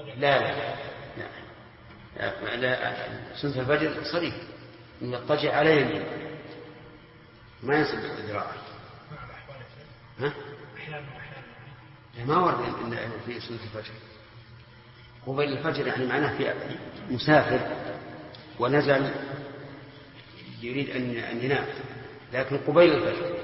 لا لا لا, لا. سنة الفجر صريح إن يضطجع على يمين ما ينصب الذراع. ها؟ ما ورد إن في سنة الفجر. قبيل الفجر يعني معناه في مسافر ونزل يريد أن ينام، لكن قبيل الفجر.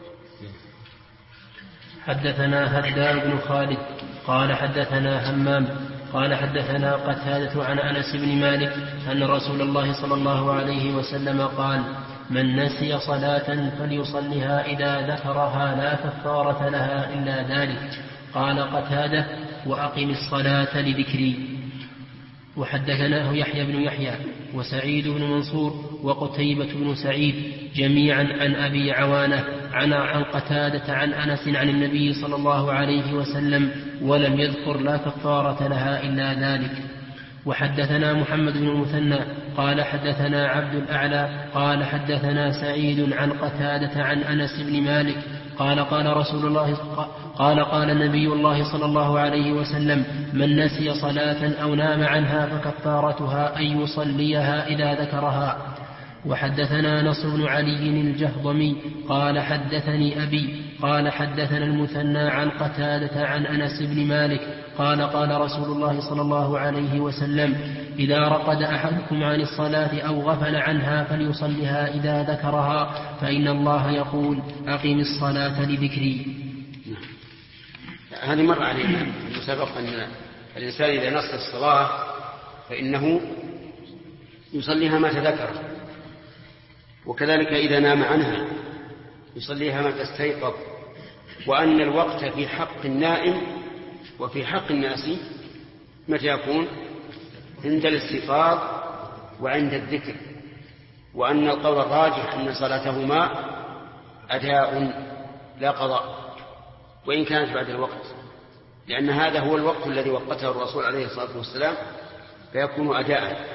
حدثنا هدار بن خالد قال حدثنا همام قال حدثنا قتادة عن أنس بن مالك أن رسول الله صلى الله عليه وسلم قال: من نسي صلاة فليصلها إذا ذكرها لا كفارة لها إلا ذلك. قال قتادة: وأقم الصلاة لذكري. وحدثناه يحيى بن يحيى وسعيد بن منصور وقتيبة بن سعيد جميعا عن أبي عوانة عن قتادة عن أنس عن النبي صلى الله عليه وسلم ولم يذكر لا كفارة لها إلا ذلك. وحدثنا محمد بن المثنى قال حدثنا عبد الأعلى قال حدثنا سعيد عن قتادة عن أنس بن مالك قال قال النبي الله صلى الله عليه وسلم: من نسي صلاة أو نام عنها فكفارتها أن يصليها إذا ذكرها. وحدثنا نصر بن علي الجهضمي قال حدثني أبي قال حدثنا المثنى عن قتادة عن أنس بن مالك قال قال رسول الله صلى الله عليه وسلم: إذا رقد أحدكم عن الصلاة أو غفل عنها فليصلها إذا ذكرها، فإن الله يقول: أقم الصلاة لذكري. هذه مرة علينا سبق أن الإنسان إذا نسي الصلاة فإنه يصليها ما تذكر، وكذلك إذا نام عنها يصليها ما تستيقظ، وأن الوقت في حق النائم وفي حق الناس متى يكون؟ عند الاستيقاظ وعند الذكر، وأن القول الراجح أن صلاتهما أداء لا قضاء وإن كانت بعد الوقت، لأن هذا هو الوقت الذي وقته الرسول عليه الصلاة والسلام فيكون أداء.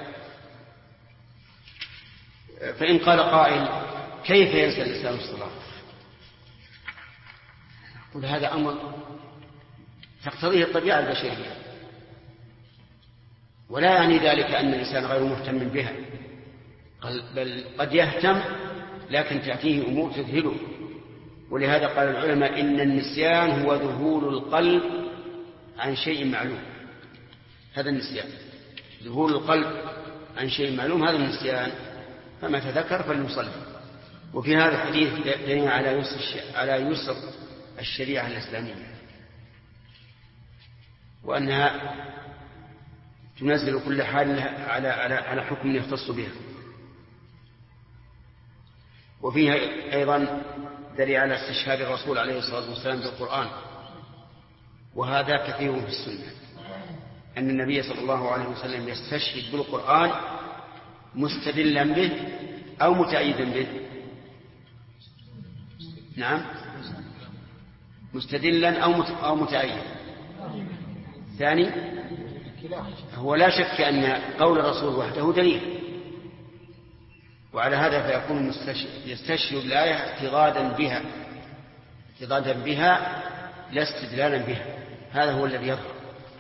فإن قال قائل: كيف ينسى الإنسان الصلاة؟ قل هذا أمر تقتضيه الطبيعة البشرية، ولا يعني ذلك أن الإنسان غير مهتم بها، بل قد يهتم لكن تأتيه أمور تذهله. ولهذا قال العلماء: إن النسيان هو ذهول القلب عن شيء معلوم. هذا النسيان، ذهول القلب عن شيء معلوم، هذا النسيان. فما تذكر فليصلي. وفي هذا الحديث دليل على يسر الشريعة الإسلامية، وأنها تنزل كل حال على حكم يختص بها. وفيها أيضا دليل على استشهاد الرسول عليه الصلاة والسلام بالقرآن، وهذا كثير في السنة، أن النبي صلى الله عليه وسلم يستشهد بالقرآن مستدلا به أو متأيدا به. نعم، مستدلا أو متأيدا. ثاني، هو لا شك أن قول الرسول وحده دليل، وعلى هذا فيكون يستشهد الآية اعتقادا بها لا استدلالا بها. هذا هو الذي يظهر.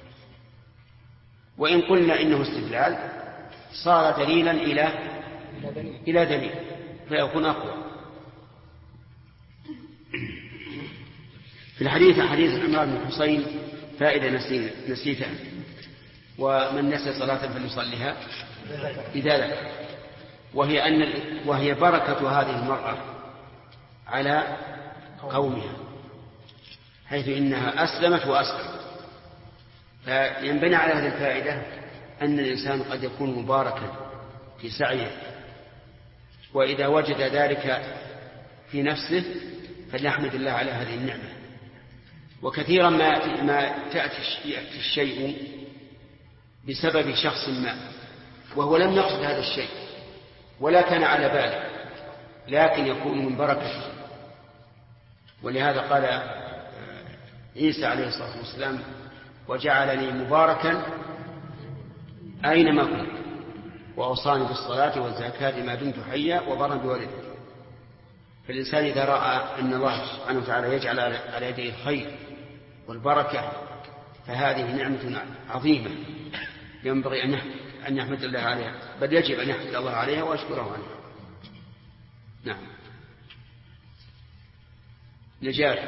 وإن قلنا إنه استدلال صار دليلا إلى دليل فيكون أقوى. في الحديث حديث عمران بن حسين فائدة نسيتها: ومن نسي صلاة فليصليها إذا ذكر، وهي بركة هذه المرأة على قومها، حيث إنها أسلمت وأسلمت. فينبني على هذه الفائدة أن الإنسان قد يكون مباركا في سعيه، وإذا وجد ذلك في نفسه فليحمد الله على هذه النعمة. وكثيرا ما يأتي الشيء بسبب شخص ما وهو لم يقصد هذا الشيء ولا كان على باله، لكن يكون من بركته. ولهذا قال عيسى عليه الصلاة والسلام: وجعلني مباركا أينما كنت وأوصاني بالصلاة والزكاة ما دمت حيا وبرا بوالدي. فالإنسان إذا رأى أن الله سبحانه وتعالى يجعل على يده الخير والبركة فهذه نعمة عظيمة ينبغي أن يحمد الله عليها، بل يجب أن يحمد الله عليها وأشكره عليها. نعم. نجاح.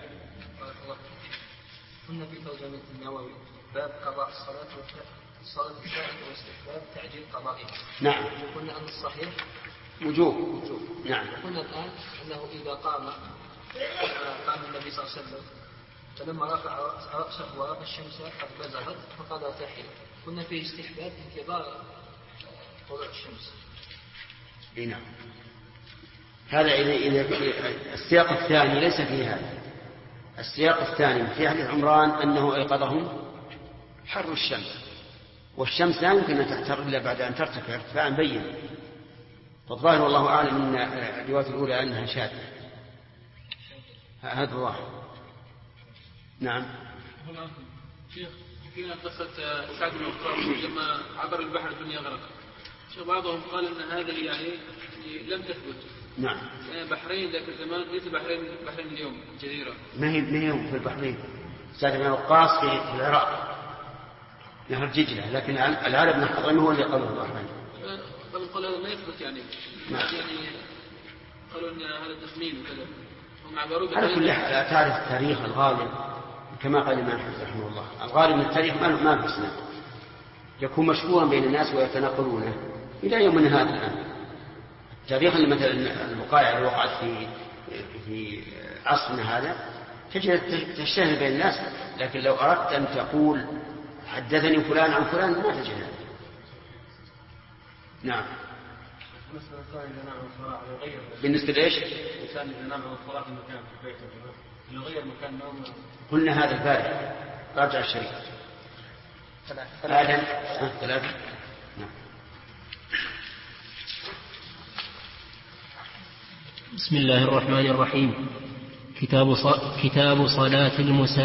كنا في ترجمة النووي باب قضاء الصلاة الفائتة واستحباب تعجيل قضائها. نعم. قلنا أن الصحيح وجوب. نعم. قلنا الآن أنه إذا قام النبي صلى الله عليه وسلم فلما رفع رأسه ورأى الشمس قد بزغت فقضى تحية. كنا في استحباب انتظار طلوع الشمس. نعم. هذا إذا السياق الثاني ليس فيه هذا. السياق الثاني في حديث عمران أنه أيقظهم حر الشمس، والشمس لا يمكن أن تحتر إلا بعد أن ترتفع ارتفاعا بينا، فالظاهر والله أعلم أن الرواية الأولى أنها شاذة. هذا الظاهر. نعم. هنا شيخ فينا قصة سعد بن وقاص لما عبر البحر الدنيا غرق. بعضهم قال أن هذا يعني لم تثبت. نعم. بحرين ذاك الزمان ليس بحرين اليوم جزيرة. ما هي في البحرين. سعد بن وقاص في العراق نهر دجلة، لكن العرب بن حضرمي هو اللي قالوا البحرين. قالوا هذا ما يثبت يعني. نعم. يعني قالوا أن هذا تخمين وكذا. هم عبروا على كل حال تعرف التاريخ الغالب كما قال الإمام أحمد رحمه الله، الغالب من التاريخ ما في اسناد، يكون مشهورا بين الناس ويتناقلونه إلى يومنا هذا الآن. التاريخ اللي مثلا الوقائع اللي وقعت في عصرنا هذا تشتهر بين الناس، لكن لو أردت أن تقول حدثني فلان عن فلان ما تجد هذا. نعم. بالنسبة لإيش؟ الإنسان إذا نام عن الصلاة في مكان في بيته يغير مكان نومه. قلنا هذا البارح. راجع الشريف. ثلاثة. نعم. بسم الله الرحمن الرحيم. كتاب صلاة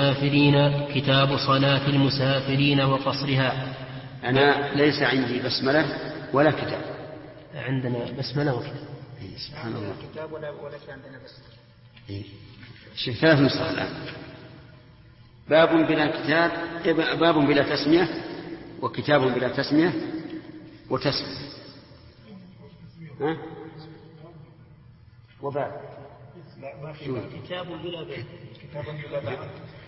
المسافرين وقصرها. أنا ليس عندي بسملة ولا كتاب. عندنا بسملة وكتاب. سبحان الله. كتاب ولا عندنا بسملة. شيء ثلاث نسخ الآن. باب بلا كتاب، باب بلا تسمية، وكتاب بلا تسمية، وتسمية. ها؟ وباب. كتاب بلا باب. كتاب بلا باب.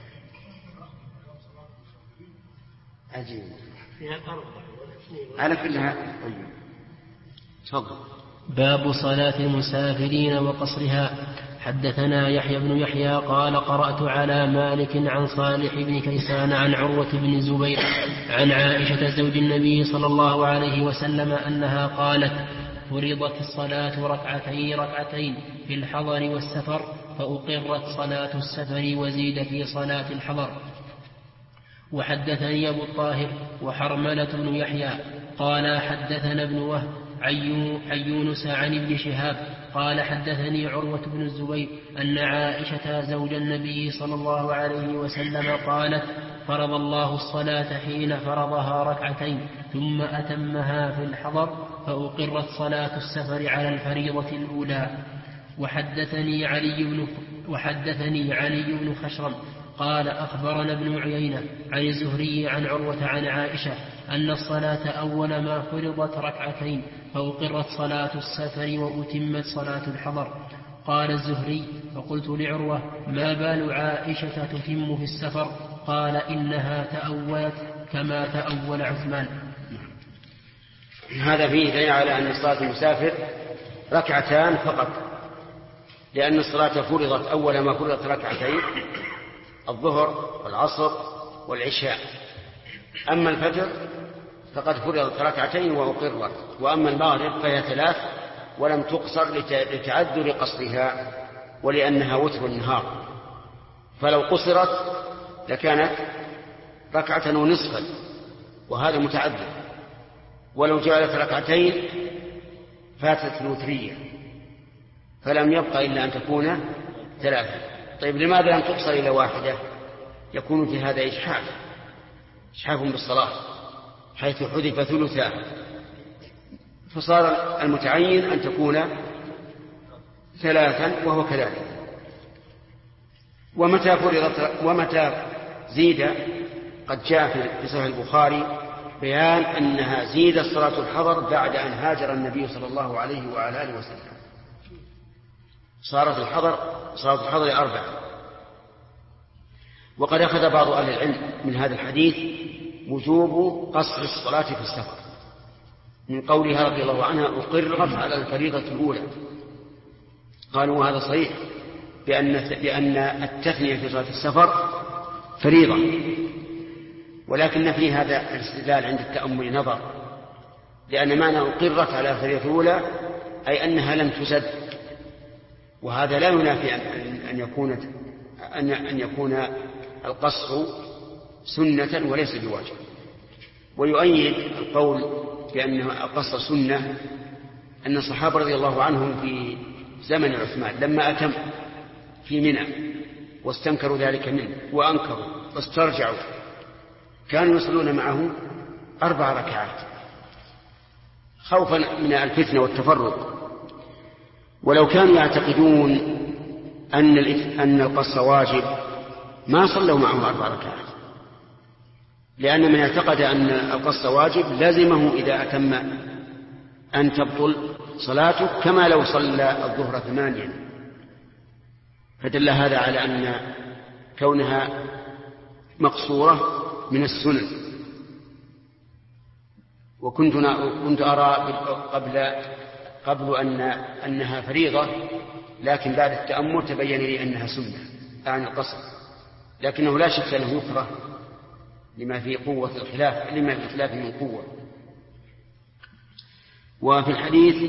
عجيب. فيها أربعة. على كلها. تفضل. باب صلاة المسافرين وقصرها. حدثنا يحيى بن يحيى قال قرأت على مالك عن صالح بن كيسان عن عروة بن الزبير عن عائشة زوج النبي صلى الله عليه وسلم أنها قالت: فرضت الصلاة ركعتين في الحضر والسفر، فأقرت صلاة السفر وزيد في صلاة الحضر. وحدثني أبو الطاهر وحرملة بن يحيى قال حدثنا ابن وهب عن يونس عن ابن شهاب قال حدثني عروة بن الزبير أن عائشة زوج النبي صلى الله عليه وسلم قالت: فرض الله الصلاة حين فرضها ركعتين ثم أتمها في الحضر، فأقرت صلاة السفر على الفريضة الأولى. وحدثني علي بن خشرم قال أخبرنا ابن عيينة عن الزهري عن عروة عن عائشة أن الصلاة أول ما فرضت ركعتين، فأقرت صلاة السفر وأتمت صلاة الحضر. قال الزهري: فقلت لعروة: ما بال عائشة تتم في السفر؟ قال: إنها تأولت كما تأول عثمان. هذا فيه دليل على أن صلاة المسافر ركعتان فقط، لأن الصلاة فرضت أول ما فرضت ركعتين، الظهر والعصر والعشاء. أما الفجر فقد فرضت ركعتين وأقرت، وأما المغرب فهي 3 ولم تقصر لتعذر قصرها ولأنها وتر النهار، فلو قصرت لكانت 1.5 ركعة وهذا متعذر، ولو جعلت 2 ركعتين فاتت الوترية فلم يبقى إلا أن تكون 3. طيب لماذا لم تقصر إلى 1؟ يكون في هذا إجحاف بالصلاة حيث حذف ثلثها، فصار المتعين أن تكون 3 وهو كذلك. ومتى زيد قد جاء في صحيح البخاري بيان أنها زيدت صلاة الحضر بعد أن هاجر النبي صلى الله عليه وعلى آله وسلم. صلاة الحضر 4. وقد أخذ بعض أهل العلم من هذا الحديث وجوب قصر الصلاة في السفر من قولها رضي الله عنها أقرت على الفريضة الأولى. قالوا هذا صحيح بأن التثنية في صلاة السفر فريضة، ولكن في هذا الاستدلال عند التأمل نظر، لأن معنى أقرت على الفريضة الأولى أي أنها لم تزد، وهذا لا ينافي أن يكون القصر سنة وليس بواجب. ويؤيد القول بأن القصر سنة أن الصحابة رضي الله عنهم في زمن عثمان لما أتم في منى واستنكروا ذلك منه وأنكروا واسترجعوا كانوا يصلون معه 4 ركعات خوفا من الفتنة والتفرق. ولو كانوا يعتقدون أن القصر واجب ما صلوا معه 4 ركعات، لأن من اعتقد أن القصر واجب لازمه إذا أتم أن تبطل صلاته كما لو صلى الظهر 8. فدل هذا على أن كونها مقصورة من السنن. وكنت أرى قبل أنها فريضة، لكن بعد التأمل تبين لي أنها سنة عن القصر، لكنه لا شك أنه يكره لما في الخلاف من قوة. وفي الحديث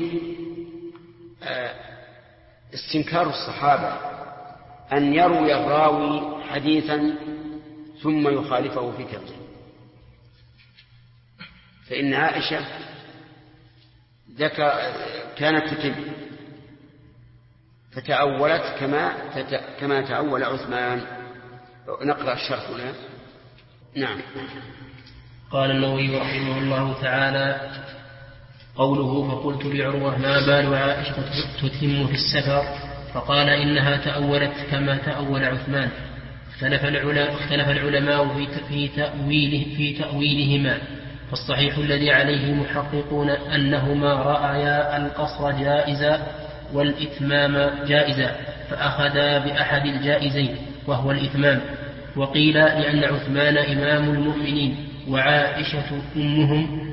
استنكار الصحابة أن يروي الراوي حديثا ثم يخالفه في كذبه، فإن عائشة كانت تتم فتأولت كما تأول عثمان. نقرأ الشرح هنا. نعم. قال النووي رحمه الله تعالى: قوله فقلت لعروة ما بال عائشة تتم في السفر؟ فقال إنها تأولت كما تأول عثمان. اختلف العلماء في تأويلهما، فالصحيح الذي عليه المحققون أنهما رأيا القصر جائزا والإتمام جائزا، فأخذا بأحد الجائزين وهو الإتمام. وقيل لأن عثمان إمام المؤمنين وعائشة أمهم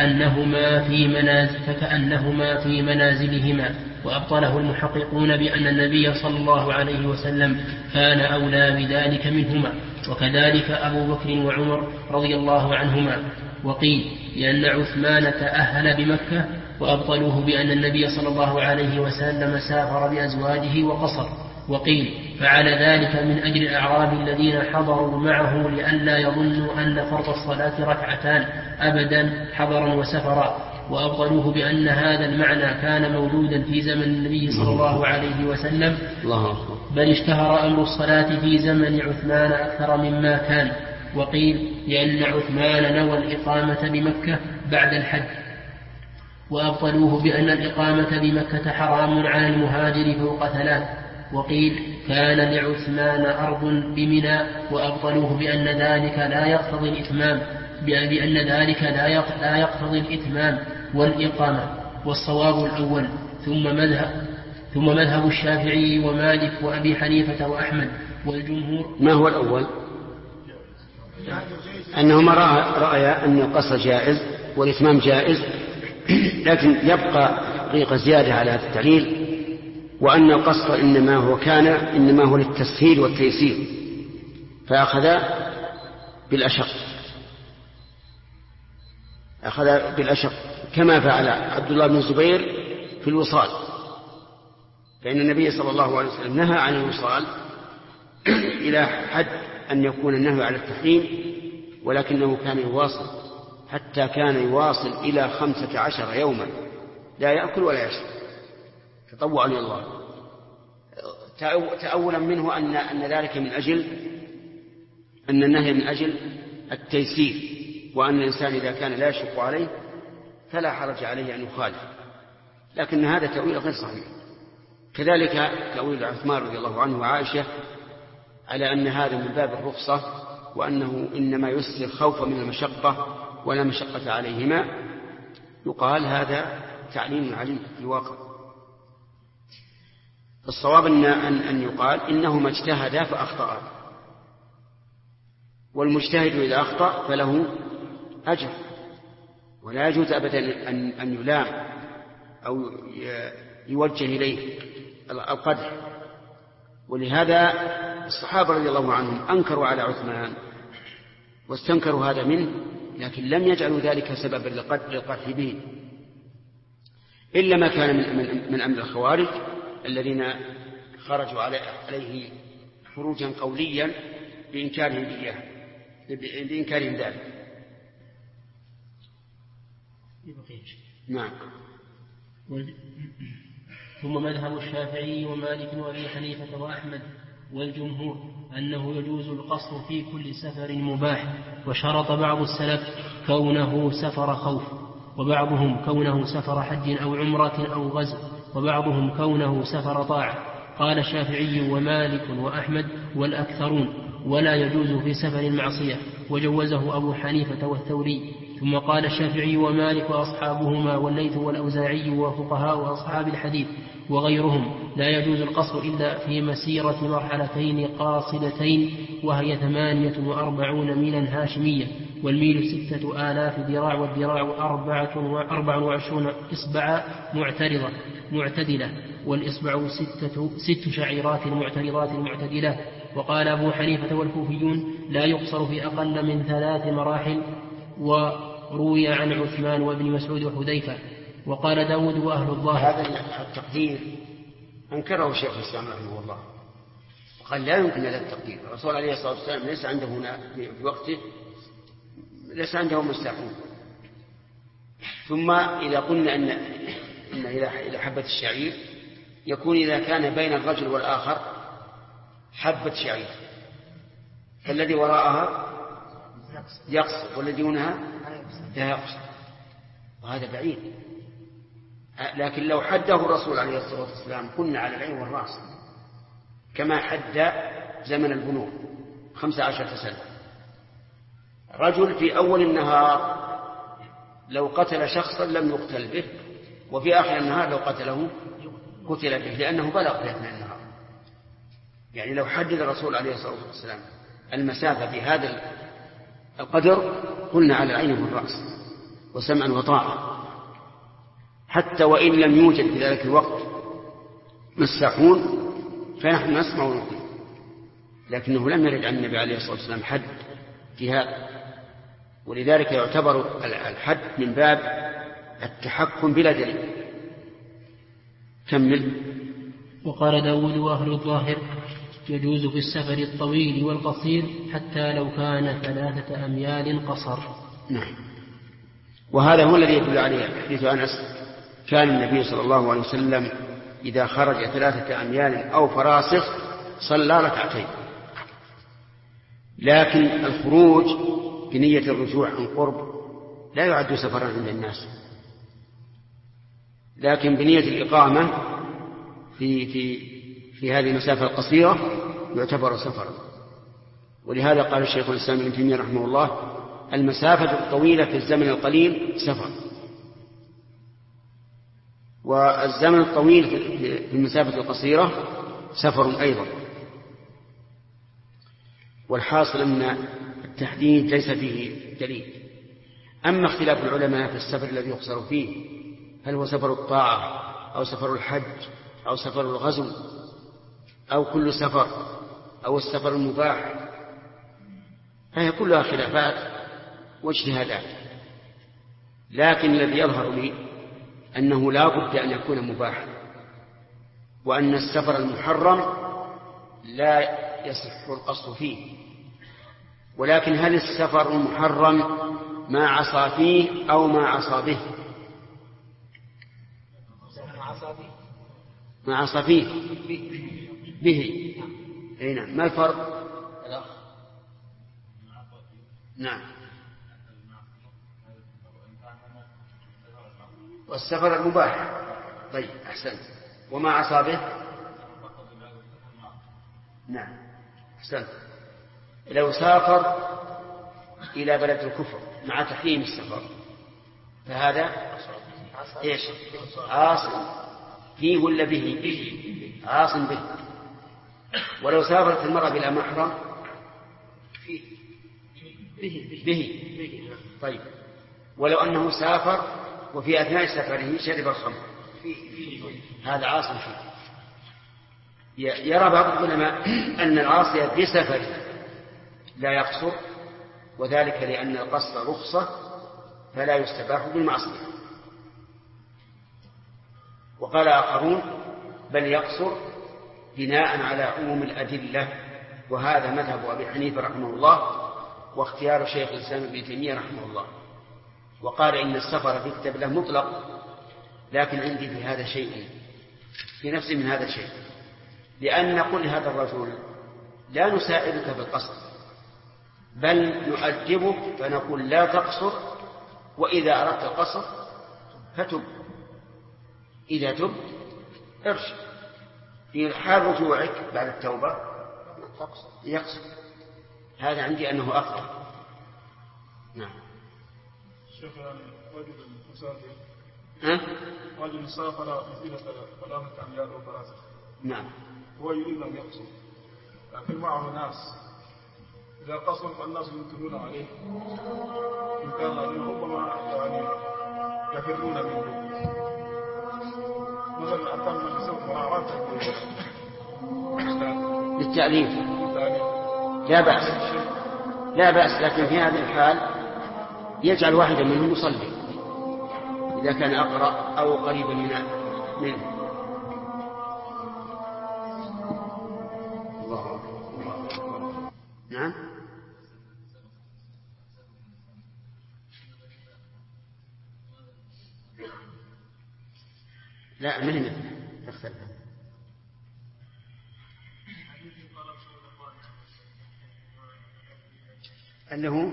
فكأنهما في منازلهما، وأبطله المحققون بأن النبي صلى الله عليه وسلم كان أولى بذلك منهما، وكذلك أبو بكر وعمر رضي الله عنهما. وقيل لأن عثمان تأهل بمكة، وأبطلوه بأن النبي صلى الله عليه وسلم سافر بأزواجه وقصر. وقيل فعل ذلك من أجل الأعراب الذين حضروا معه لئلا يظنوا أن فرض الصلاة 2 ركعتان أبدا حضرا وسفرا. وأبطلوه بأن هذا المعنى كان موجودا في زمن النبي صلى الله عليه وسلم، بل اشتهر أمر الصلاة في زمن عثمان أكثر مما كان. وقيل لأن عثمان نوى الإقامة بمكة بعد الحج، وأبطلوه بأن الإقامة بمكة حرام على المهاجر فوق 3. وقيل كان لعثمان أرض بمنى، وأبطلوه بأن ذلك لا يقتضي الإتمام والإقامة. والصواب الأول، ثم مذهب الشافعي ومالك وأبي حنيفة وأحمد والجمهور. ما هو الأول؟ أنهما رأيا أن القصر جائز والإتمام جائز، لكن يبقى طريقة زيادة على هذا التعليل، وأن القصر إنما هو للتسهيل والتيسير، فأخذ بالأشق كما فعل عبد الله بن الزبير في الوصال، فإن النبي صلى الله عليه وسلم نهى عن الوصال إلى حد أن يكون النهي على التحريم، ولكنه كان يواصل حتى كان يواصل إلى 15 يوما لا يأكل ولا يشرب تطوعا لله، تأولا منه أن ذلك من أجل أن النهي من أجل التيسير، وأن الإنسان إذا كان لا يشق عليه فلا حرج عليه أن يخالف، لكن هذا تأويل غير صحيح. كذلك تأويل عثمان رضي الله عنه وعائشة على أن هذا من باب الرخصة وأنه إنما يسر خوفا من المشقة ولا مشقة عليهما، يقال هذا تعليم عليم في الواقع. الصواب أن يقال إنهما اجتهدا فأخطأا، والمجتهد إذا أخطأ فله أجر، ولا يجوز أبدا أن يلام أو يوجه إليه القدح. ولهذا الصحابة رضي الله عنهم أنكروا على عثمان واستنكروا هذا منه، لكن لم يجعلوا ذلك سببا للقدح به، إلا ما كان من أمر الخوارج الذين خرجوا عليه خروجا قوليا بإنكارهم ذلك. نعم. ثم مذهب الشافعي ومالك وأبي حنيفة وأحمد والجمهور أنه يجوز القصر في كل سفر مباح، وشرط بعض السلف كونه سفر خوف، وبعضهم كونه سفر حج أو عمرة أو غزو، وبعضهم كونه سفر طاعة. قال الشافعي ومالك وأحمد والأكثرون ولا يجوز في سفر المعصية، وجوزه أبو حنيفة والثوري. ثم قال الشافعي ومالك وأصحابهما والليث والأوزاعي وفقهاء أصحاب الحديث وغيرهم لا يجوز القصر إلا في مسيرة مرحلتين قاصدتين، وهي 48 ميلا هاشمية، والميل 6000 ذراع، والذراع 24 إصبع معتدلة، والإصبع 6 شعيرات معترضات معتدلات. وقال أبو حنيفة والكوفيون لا يقصر في أقل من 3 مراحل، وروي عن عثمان وابن مسعود وحذيفة. وقال داود وأهل الظاهر. هذا التقدير أنكره شيخ الإسلام رحمه الله، وقال لا يمكن هذا التقدير. الرسول عليه الصلاة والسلام ليس عنده هنا في وقته ليس عنده مساحون. ثم إذا قلنا أن إلى حبة الشعير يكون إذا كان بين الرجل والآخر حبة شعير، فالذي وراءها يقصر والذي دونها لا يقصر، وهذا بعيد. لكن لو حده الرسول عليه الصلاة والسلام كنا على العين والرأس، كما حد زمن البنوغ 15 سنة. رجل في أول النهار لو قتل شخصا لم يقتل به، وفي آخر النهار لو قتله قتل به، لأنه بلغ في أثناء النهار. يعني لو حدد الرسول عليه الصلاة والسلام المسافة بهذا القدر قلنا على العين والرأس وسمعا وطاعة، حتى وإن لم يوجد في ذلك الوقت مساحون فنحن نسمع ونطيع. لكنه لم يرد عن النبي عليه الصلاة والسلام حد في هذا، ولذلك يعتبر الحد من باب التحكم بلا دليل. كمل. وقال داود وأهل الظاهر يجوز في السفر الطويل والقصير حتى لو كان 3 أميال قصر. نعم. وهذا هو الذي يدل عليه حديث أنس: كان النبي صلى الله عليه وسلم إذا خرج 3 أميال أو فراسخ صلى ركعتين. لكن الخروج بنية الرجوع عن قرب لا يعد سفرا عند الناس، لكن بنية الإقامة في هذه المسافة القصيرة يعتبر سفرا. ولهذا قال الشيخ الإسلام ابن تيمية رحمه الله: المسافة الطويلة في الزمن القليل سفر، والزمن الطويل في المسافة القصيرة سفر أيضا. والحاصل أن التحديد ليس فيه دليل. أما اختلاف العلماء في السفر الذي يقصر فيه، هل هو سفر الطاعة أو سفر الحج أو سفر الغزو أو كل سفر أو السفر المباح، فهي كلها خلافات واجتهادات. لكن الذي يظهر لي أنه لا بد أن يكون مباحا، وأن السفر المحرم لا يصح القصد فيه. ولكن هل السفر المحرم ما عصى فيه أو ما عصى به؟ ما عصى فيه به. نعم. ما الفرق؟ نعم. والسفر المباح. طيب أحسنت. وما عصى به؟ نعم أحسنت. لو سافر إلى بلد الكفر مع تحريم السفر فهذا إيش؟ عاصم فيه ولا به؟ عاصم به. ولو سافرت المرأة بلا محرم به. طيب ولو أنه سافر وفي أثناء سفره شرب الخمر هذا عاصم فيه. يرى بعض العلماء أن العاصي بسفره لا يقصر، وذلك لأن القصر رخصة فلا يستباح بالمعصية. وقال آخرون بل يقصر بناء على عموم الأدلة، وهذا مذهب أبي حنيفة رحمه الله واختيار شيخ الإسلام ابن تيمية رحمه الله. وقال إن السفر في كتاب الله مطلق، لكن عندي في هذا شيء، في نفسي من هذا الشيء، لأن نقول لهذا الرجل لا نساعدك بالقصر بل نؤدبك فنقول لا تقصر، وإذا أردت القصر فتب، إذا تب ارجع، في حال رجوعك بعد التوبة يقصر. هذا عندي أنه أفضل. نعم. شيخ رجل مسافر رجل سافر مسيرة 3 أميال أو 3. نعم. هو يريد أن يقصر لكن معه ناس، إذا قصر فالناس ينكرون عليه إن كان ربما يعني يفرون منه، مثلا أتم بسبب مراعاة للتعليم لا بأس، لكن في هذه الحال يجعل واحدا منهم يصلي إذا كان أقرأ أو قريبا منه. نعم. لا من هنا تختلف. أنه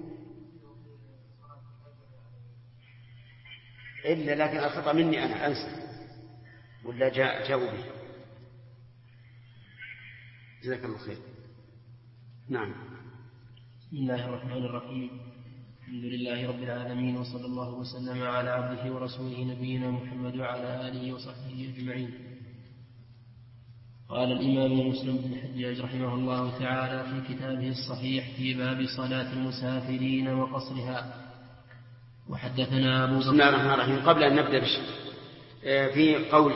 إلا لكن الخطأ مني أنا أنسى ولا جاءوا به. جزاك الله خير. نعم. بسم الله الرحمن الرحيم. الحمد لله رب العالمين، وصلى الله وسلم على عبده ورسوله نبينا محمد وعلى آله وصحبه أجمعين. قال الإمام مسلم بن الحجاج رحمه الله تعالى في كتابه الصحيح في باب صلاة المسافرين وقصرها. وحدثنا أبو بسم الله الرحمن الرحيم. قبل أن نبدأ في قول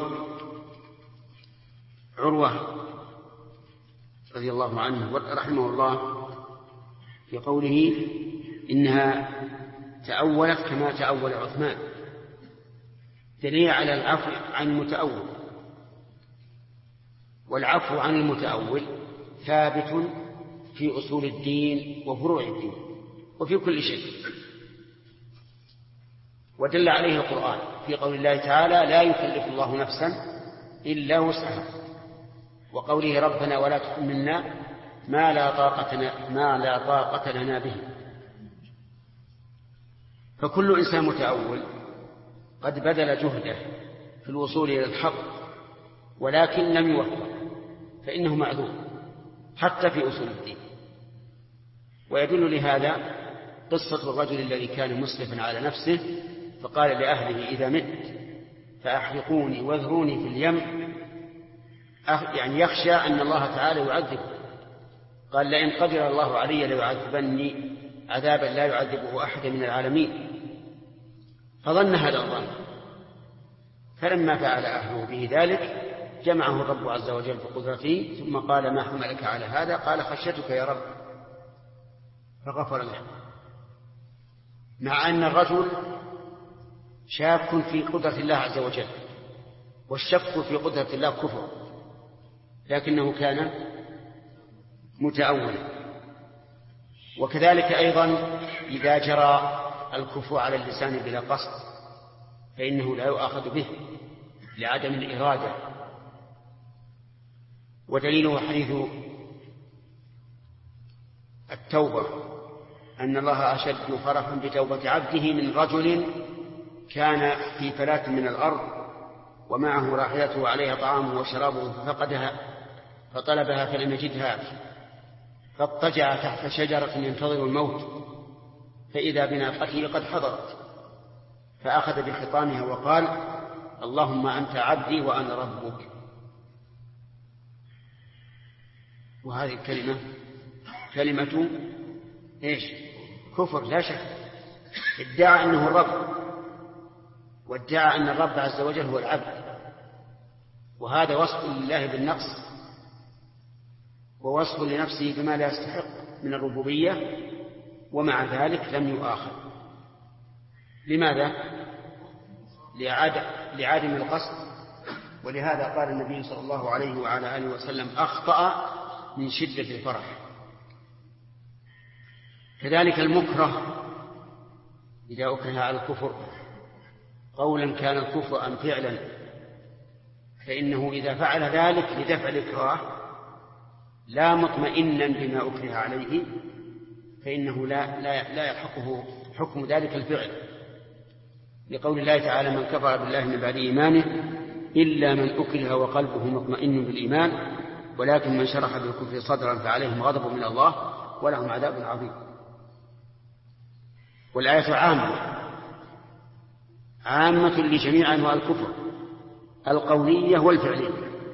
عروة رضي الله عنه رحمه الله في قوله إنها تأولت كما تأول عثمان، دليل على العفو عن المتأول، والعفو عن المتأول ثابت في أصول الدين وفروع الدين وفي كل شيء، ودل عليه القرآن في قول الله تعالى لا يكلف الله نفسا إلا وسعها، وقوله ربنا ولا تحملنا ما لا طاقة لنا به. فكل إنسان متأول قد بذل جهده في الوصول إلى الحق ولكن لم يوفق، فإنه معذور حتى في أصول الدين. ويدل لهذا قصة الرجل الذي كان مسرفا على نفسه فقال لأهله إذا مت فأحرقوني واذروني في اليم، يعني يخشى أن الله تعالى يعذبه. قال لئن قدر الله علي ليعذبني عذابا لا يعذبه أحد من العالمين، فظن هذا الظن، فلما فعل أهله به ذلك جمعه الرب عز وجل بقدرته ثم قال ما حملك على هذا؟ قال خشيتك يا رب، فغفر له. مع أن الرجل شاك في قدرة الله عز وجل، والشك في قدرة الله كفر، لكنه كان متأولا. وكذلك أيضا إذا جرى الكفر على اللسان بلا قصد فإنه لا يؤاخذ به لعدم الإرادة. ودليله حديث التوبة أن الله أشد فرحا بتوبة عبده من رجل كان في فلاة من الأرض ومعه راحلته عليها طعامه وشرابه ففقدها فطلبها فلم يجدها فاضطجع تحت شجرة ينتظر الموت فإذا بناقته قد حضرت، فأخذ بخطامها وقال: اللهم أنت عبدي وأنا ربك. وهذه الكلمة كلمة إيش؟ كفر لا شك. ادعى أنه الرب، وادعى أن الرب عز وجل هو العبد، وهذا وصف لله بالنقص ووصف لنفسه بما لا يستحق من الربوبية، ومع ذلك لم يؤاخذ. لماذا؟ لعدم القصد. ولهذا قال النبي صلى الله عليه وعلى آله وسلم: أخطأ من شدة الفرح. كذلك المكره إذا أكره على الكفر قولا كان الكفر أم فعلا، فإنه إذا فعل ذلك لدفع الإكراه لا مطمئنا بما أكره عليه فإنه لا يلحقه حكم ذلك الفعل، لقول الله تعالى: من كفر بالله من بعد إيمانه إلا من أكره وقلبه مطمئن بالإيمان ولكن من شرح بالكفر صدرا فعليهم غضب من الله ولهم عذاب عظيم. والآية عامة لجميع أنواع الكفر القولية والفعلية.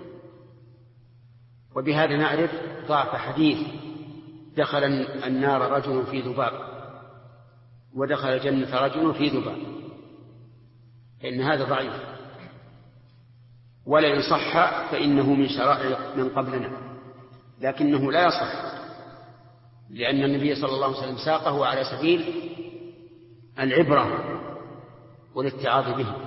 وبهذا نعرف ضعف حديث: دخل النار رجل في ذباب ودخل الجنة رجل في ذباب، فإن هذا ضعيف، ولئن صح فإنه من شرائع من قبلنا، لكنه لا يصح، لأن النبي صلى الله عليه وسلم ساقه على سبيل العبرة والاتعاظ به.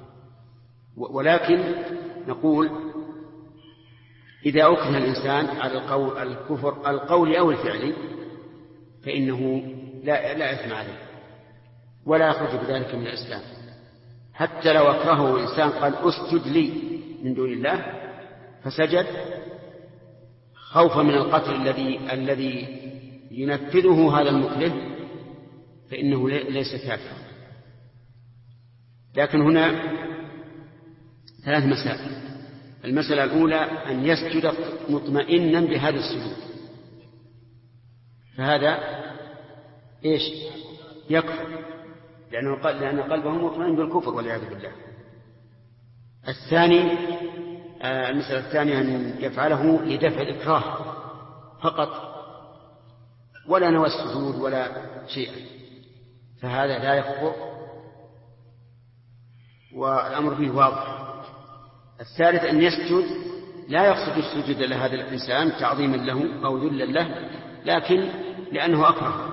ولكن نقول إذا أكره الإنسان على الكفر القولي أو الفعلي فإنه لا إثم عليه ولا يخرج بذلك من الإسلام، حتى لو أكرهه إنسان قال: أسجد لي من دون الله فسجد خوفا من القتل الذي ينفذه هذا المكره فإنه ليس كافرا. لكن هنا 3 مسائل. المسألة الأولى أن يسجد مطمئنا بهذا السجود، فهذا إيش؟ يكفر، لأن قلبه مطمئن بالكفر والعياذ بالله. المسألة الثانية أن يفعله لدفع الإكراه فقط ولا نوى السجود ولا شيئا، فهذا لا يكفر والأمر به واضح. الثالث أن يسجد لا يقصد السجود لهذا الإنسان تعظيما له أو ذلا له، لكن لأنه أكره،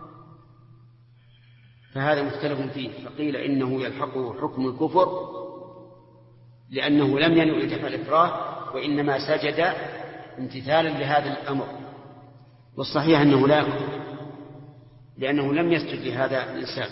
فهذا مختلف فيه. فقيل إنه يلحقه حكم الكفر لأنه لم ينوي دفع الإكراه وإنما سجد امتثالا لهذا الأمر، والصحيح أنه لا يكفر لأنه لم يسجد لهذا الإنسان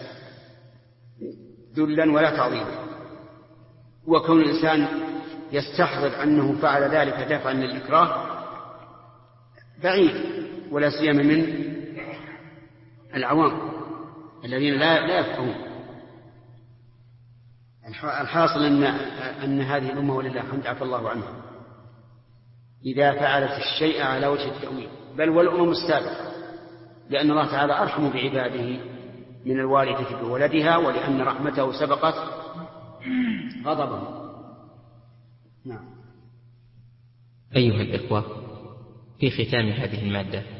ذلا ولا تعظيما. وكون الإنسان يستحضر أنه فعل ذلك دفعا للإكراه بعيد، ولا سيما من العوام الذين لا يفقهون. الحاصل أن هذه الأمة ولله الحمد عفى الله عنها إذا فعلت الشيء على وجه التأويل، بل والأمم السابقة، لأن الله تعالى أرحم بعباده من الوالدة بولدها، ولأن رحمته سبقت غضبه. نعم. أيها الإخوة، في ختام هذه المادة